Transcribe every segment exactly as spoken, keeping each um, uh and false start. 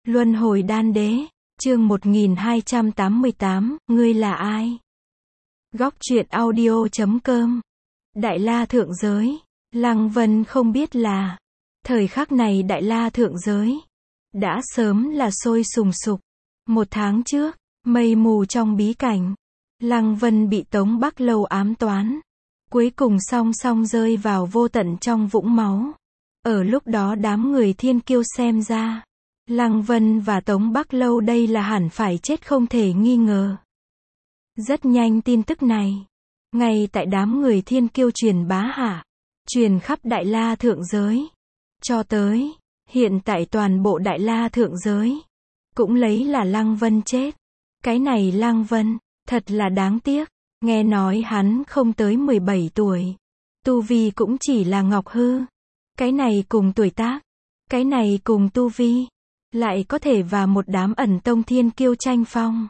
Luân hồi đan đế, chương một nghìn hai trăm tám mươi tám, ngươi là ai? Góc truyện audio chấm com. Đại La thượng giới. Lăng Vân không biết là, thời khắc này Đại La thượng giới đã sớm là sôi sùng sục. Một tháng trước, mây mù trong bí cảnh, Lăng Vân bị Tống Bắc Lâu ám toán, cuối cùng song song rơi vào vô tận trong vũng máu. Ở lúc đó đám người Thiên Kiêu xem ra, Lăng Vân và Tống Bắc Lâu đây là hẳn phải chết không thể nghi ngờ. Rất nhanh tin tức này, ngay tại đám người Thiên Kiêu truyền bá hạ, truyền khắp Đại La thượng giới. Cho tới, hiện tại toàn bộ Đại La thượng giới, cũng lấy là Lăng Vân chết. Cái này Lăng Vân, thật là đáng tiếc, nghe nói hắn không tới mười bảy tuổi. Tu vi cũng chỉ là ngọc hư. Cái này cùng tuổi tác, cái này cùng tu vi, lại có thể và một đám ẩn tông Thiên Kiêu tranh phong.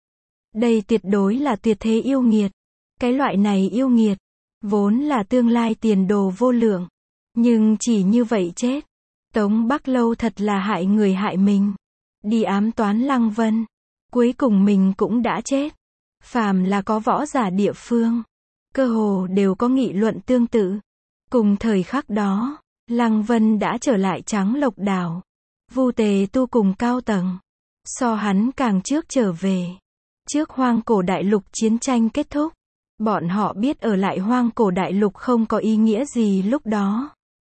Đây tuyệt đối là tuyệt thế yêu nghiệt. Cái loại này yêu nghiệt, vốn là tương lai tiền đồ vô lượng. Nhưng chỉ như vậy chết. Tống Bắc Lâu thật là hại người hại mình. Đi ám toán Lăng Vân. Cuối cùng mình cũng đã chết. Phàm là có võ giả địa phương, cơ hồ đều có nghị luận tương tự. Cùng thời khắc đó, Lăng Vân đã trở lại Trắng Lộc Đảo. Vu Tề Tu cùng cao tầng, so hắn càng trước trở về. Trước Hoang Cổ Đại Lục chiến tranh kết thúc, bọn họ biết ở lại Hoang Cổ Đại Lục không có ý nghĩa gì lúc đó.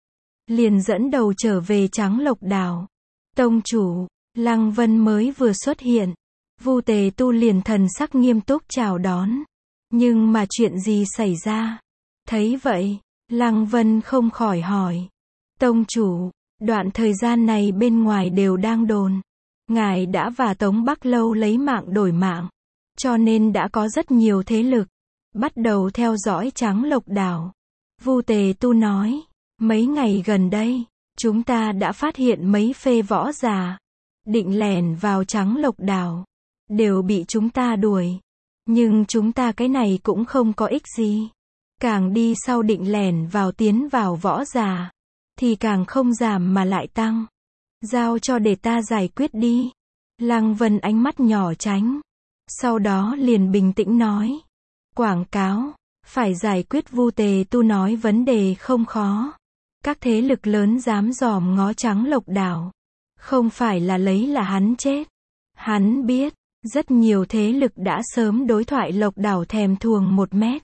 Liền dẫn đầu trở về Trắng Lộc Đảo. Tông chủ, Lăng Vân mới vừa xuất hiện. Vu Tề Tu liền thần sắc nghiêm túc chào đón. Nhưng mà chuyện gì xảy ra? Thấy vậy, Lăng Vân không khỏi hỏi. Tông chủ, đoạn thời gian này bên ngoài đều đang đồn, ngài đã và Tống Bắc Lâu lấy mạng đổi mạng, cho nên đã có rất nhiều thế lực bắt đầu theo dõi Trắng Lộc Đảo. Vu Tề Tu nói, mấy ngày gần đây, chúng ta đã phát hiện mấy phê võ giả định lẻn vào Trắng Lộc Đảo, đều bị chúng ta đuổi. Nhưng chúng ta cái này cũng không có ích gì. Càng đi sau định lẻn vào tiến vào võ giả, thì càng không giảm mà lại tăng. Giao cho để ta giải quyết đi. Lăng Vân ánh mắt nhỏ tránh. Sau đó liền bình tĩnh nói. Quảng cáo, phải giải quyết. Vu Tề Tu nói vấn đề không khó. Các thế lực lớn dám dòm ngó Trắng Lộc Đảo, không phải là lấy là hắn chết. Hắn biết, rất nhiều thế lực đã sớm đối thoại Lộc Đảo thèm thuồng một mét.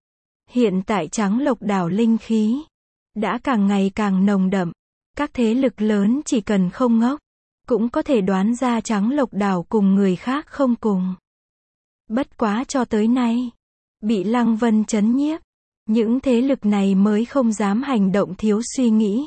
Hiện tại Trắng Lộc Đảo linh khí đã càng ngày càng nồng đậm. Các thế lực lớn chỉ cần không ngốc, cũng có thể đoán ra Trắng Lộc Đảo cùng người khác không cùng. Bất quá cho tới nay, bị Lăng Vân trấn nhiếp, những thế lực này mới không dám hành động thiếu suy nghĩ.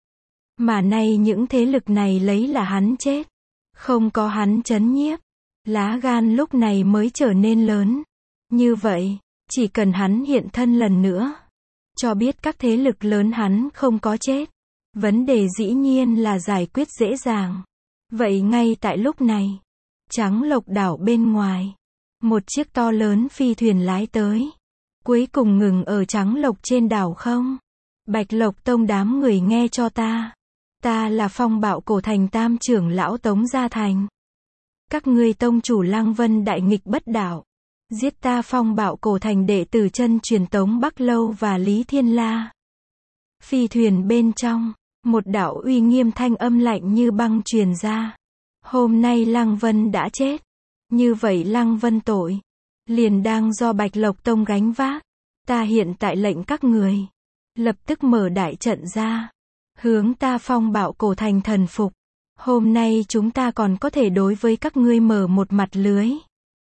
Mà nay những thế lực này lấy là hắn chết, không có hắn trấn nhiếp, lá gan lúc này mới trở nên lớn. Như vậy, chỉ cần hắn hiện thân lần nữa, cho biết các thế lực lớn hắn không có chết, vấn đề dĩ nhiên là giải quyết dễ dàng. Vậy ngay tại lúc này, Trắng Lộc Đảo bên ngoài, một chiếc to lớn phi thuyền lái tới, cuối cùng ngừng ở Trắng Lộc trên đảo không. Bạch Lộc Tông đám người nghe cho ta. Ta là Phong Bạo Cổ Thành tam trưởng lão Tống Gia Thành. Các ngươi tông chủ Lăng Vân đại nghịch bất đạo, giết ta Phong Bạo Cổ Thành đệ tử chân truyền Tống Bắc Lâu và Lý Thiên La. Phi thuyền bên trong, một đạo uy nghiêm thanh âm lạnh như băng truyền ra. Hôm nay Lăng Vân đã chết, như vậy Lăng Vân tội liền đang do Bạch Lộc Tông gánh vác. Ta hiện tại lệnh các người lập tức mở đại trận ra, hướng ta Phong Bạo Cổ Thành thần phục. Hôm nay chúng ta còn có thể đối với các ngươi mở một mặt lưới,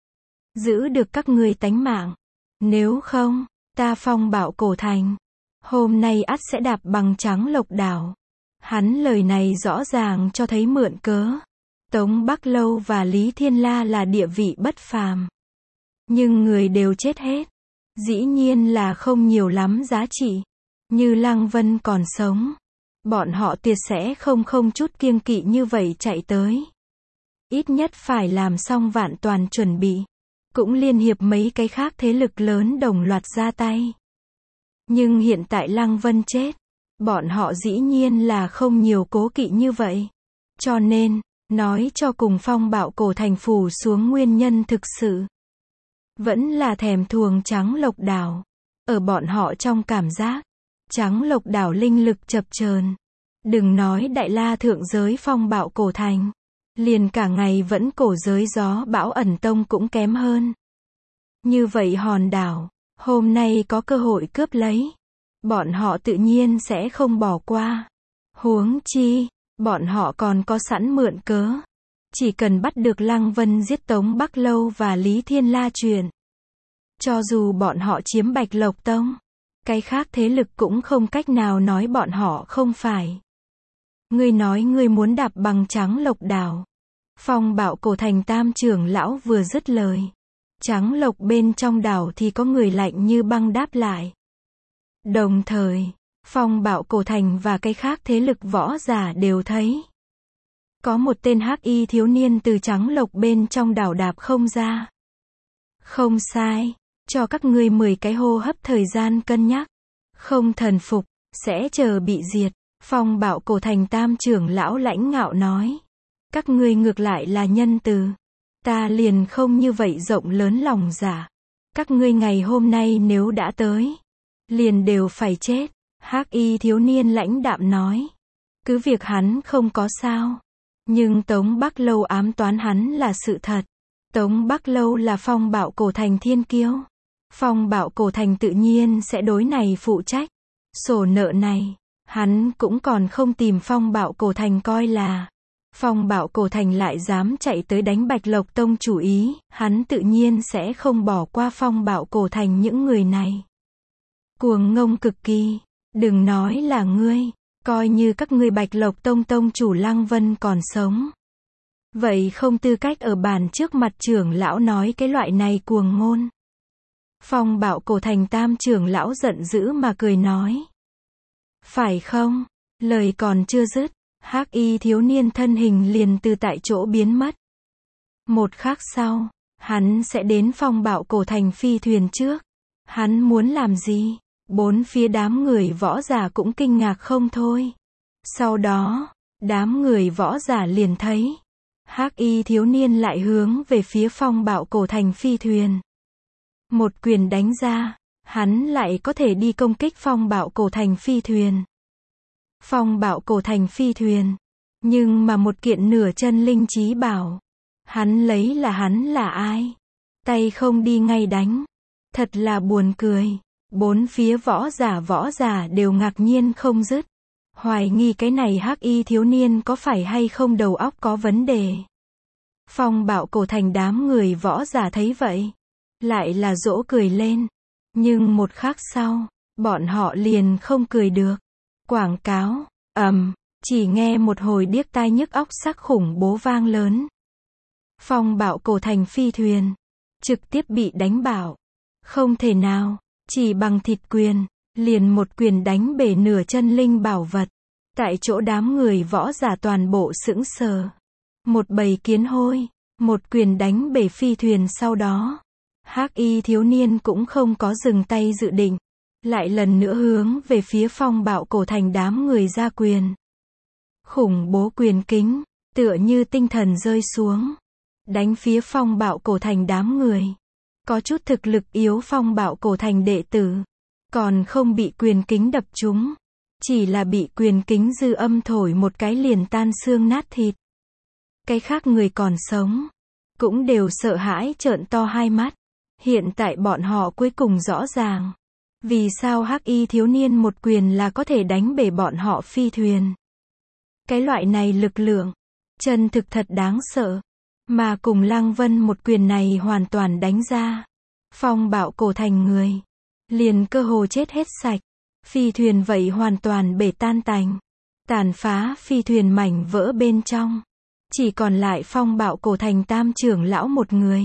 giữ được các ngươi tánh mạng. Nếu không, ta Phong Bạo Cổ Thành hôm nay ắt sẽ đạp bằng Trắng Lộc Đảo. Hắn lời này rõ ràng cho thấy mượn cớ. Tống Bắc Lâu và Lý Thiên La là địa vị bất phàm, nhưng người đều chết hết, dĩ nhiên là không nhiều lắm giá trị. Như Lăng Vân còn sống, bọn họ tuyệt sẽ không không chút kiêng kỵ như vậy chạy tới. Ít nhất phải làm xong vạn toàn chuẩn bị, cũng liên hiệp mấy cái khác thế lực lớn đồng loạt ra tay. Nhưng hiện tại Lăng Vân chết, bọn họ dĩ nhiên là không nhiều cố kỵ như vậy. Cho nên, nói cho cùng phong bạo cổ thành phủ xuống nguyên nhân thực sự. Vẫn là thèm thuồng trắng lộc đảo. Ở bọn họ trong cảm giác, trắng lộc đảo linh lực chập chờn. Đừng nói đại la thượng giới phong bạo cổ thành. Liền cả ngày vẫn cổ giới gió bão ẩn tông cũng kém hơn. Như vậy hòn đảo, hôm nay có cơ hội cướp lấy. Bọn họ tự nhiên sẽ không bỏ qua. Huống chi, bọn họ còn có sẵn mượn cớ. Chỉ cần bắt được Lăng Vân giết Tống Bắc Lâu và Lý Thiên La chuyện. Cho dù bọn họ chiếm Bạch Lộc Tông, cái khác thế lực cũng không cách nào nói bọn họ không phải. Ngươi nói ngươi muốn đạp bằng trắng lộc đảo. Phong bạo cổ thành tam trưởng lão vừa dứt lời. Trắng lộc bên trong đảo thì có người lạnh như băng đáp lại. Đồng thời, phong bạo cổ thành và cái khác thế lực võ giả đều thấy. Có một tên hắc y thiếu niên từ trắng lộc bên trong đảo đạp không ra. Không sai, cho các ngươi mười cái hô hấp thời gian cân nhắc. Không thần phục, sẽ chờ bị diệt. Phong bạo cổ thành tam trưởng lão lãnh ngạo nói. Các ngươi ngược lại là nhân từ. Ta liền không như vậy rộng lớn lòng dạ. Các ngươi ngày hôm nay nếu đã tới, liền đều phải chết. Hắc y thiếu niên lãnh đạm nói. Cứ việc hắn không có sao. Nhưng Tống Bắc Lâu ám toán hắn là sự thật. Tống Bắc Lâu là phong bạo cổ thành thiên kiêu. Phong bạo cổ thành tự nhiên sẽ đối này phụ trách. Sổ nợ này, hắn cũng còn không tìm phong bạo cổ thành coi là. Phong bạo cổ thành lại dám chạy tới đánh Bạch Lộc Tông chủ ý, hắn tự nhiên sẽ không bỏ qua phong bạo cổ thành những người này. Cuồng ngông cực kỳ, đừng nói là ngươi, coi như các ngươi Bạch Lộc Tông tông chủ Lăng Vân còn sống. Vậy không tư cách ở bàn trước mặt trưởng lão nói cái loại này cuồng ngôn. Phong bạo cổ thành tam trưởng lão giận dữ mà cười nói. Phải không? Lời còn chưa dứt, hắc y thiếu niên thân hình liền từ tại chỗ biến mất. Một khắc sau, hắn sẽ đến phong bạo cổ thành phi thuyền trước. Hắn muốn làm gì? Bốn phía đám người võ giả cũng kinh ngạc không thôi. Sau đó, đám người võ giả liền thấy. Hắc y thiếu niên lại hướng về phía phong bạo cổ thành phi thuyền. Một quyền đánh ra, hắn lại có thể đi công kích phong bạo cổ thành phi thuyền. Phong bạo cổ thành phi thuyền. Nhưng mà một kiện nửa chân linh trí bảo. Hắn lấy là hắn là ai? Tay không đi ngay đánh. Thật là buồn cười. Bốn phía võ giả võ giả đều ngạc nhiên không dứt. Hoài nghi cái này hắc y thiếu niên có phải hay không đầu óc có vấn đề. Phong bạo cổ thành đám người võ giả thấy vậy. Lại là dỗ cười lên. Nhưng một khắc sau, bọn họ liền không cười được. Quảng cáo, ầm, chỉ nghe một hồi điếc tai nhức óc sắc khủng bố vang lớn. Phong bạo cổ thành phi thuyền, trực tiếp bị đánh bạo. Không thể nào, chỉ bằng thịt quyền, liền một quyền đánh bể nửa chân linh bảo vật. Tại chỗ đám người võ giả toàn bộ sững sờ. Một bầy kiến hôi, một quyền đánh bể phi thuyền sau đó. Hắc y thiếu niên cũng không có dừng tay dự định. Lại lần nữa hướng về phía phong bạo cổ thành đám người ra quyền. Khủng bố quyền kính, tựa như tinh thần rơi xuống. Đánh phía phong bạo cổ thành đám người. Có chút thực lực yếu phong bạo cổ thành đệ tử. Còn không bị quyền kính đập trúng. Chỉ là bị quyền kính dư âm thổi một cái liền tan xương nát thịt. Cái khác người còn sống. Cũng đều sợ hãi trợn to hai mắt. Hiện tại bọn họ cuối cùng rõ ràng. Vì sao hắc y thiếu niên một quyền là có thể đánh bể bọn họ phi thuyền. Cái loại này lực lượng. Chân thực thật đáng sợ. Mà cùng Lăng Vân một quyền này hoàn toàn đánh ra. Phong bạo cổ thành người. Liền cơ hồ chết hết sạch. Phi thuyền vậy hoàn toàn bể tan tành. Tàn phá phi thuyền mảnh vỡ bên trong. Chỉ còn lại phong bạo cổ thành tam trưởng lão một người.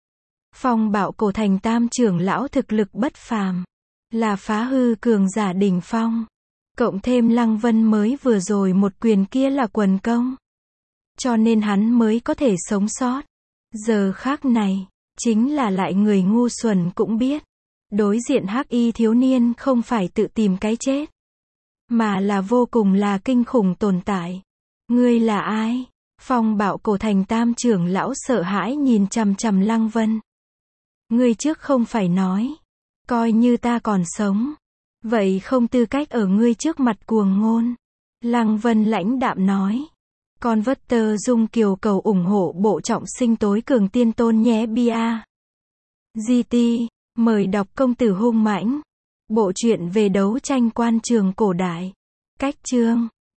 Phong bạo cổ thành tam trưởng lão thực lực bất phàm. Là phá hư cường giả đỉnh phong. Cộng thêm Lăng Vân mới vừa rồi một quyền kia là quần công. Cho nên hắn mới có thể sống sót. Giờ khác này, chính là lại người ngu xuẩn cũng biết. Đối diện hắc y thiếu niên không phải tự tìm cái chết. Mà là vô cùng là kinh khủng tồn tại. Ngươi là ai? Phong bạo cổ thành tam trưởng lão sợ hãi nhìn chằm chằm Lăng Vân. Ngươi trước không phải nói. Coi như ta còn sống. Vậy không tư cách ở ngươi trước mặt cuồng ngôn. Lăng Vân lãnh đạm nói. Con vất tơ dung kiều cầu ủng hộ bộ trọng sinh tối cường tiên tôn nhé bia. giê tê, mời đọc công tử hung mãnh. Bộ truyện về đấu tranh quan trường cổ đại. Cách chương.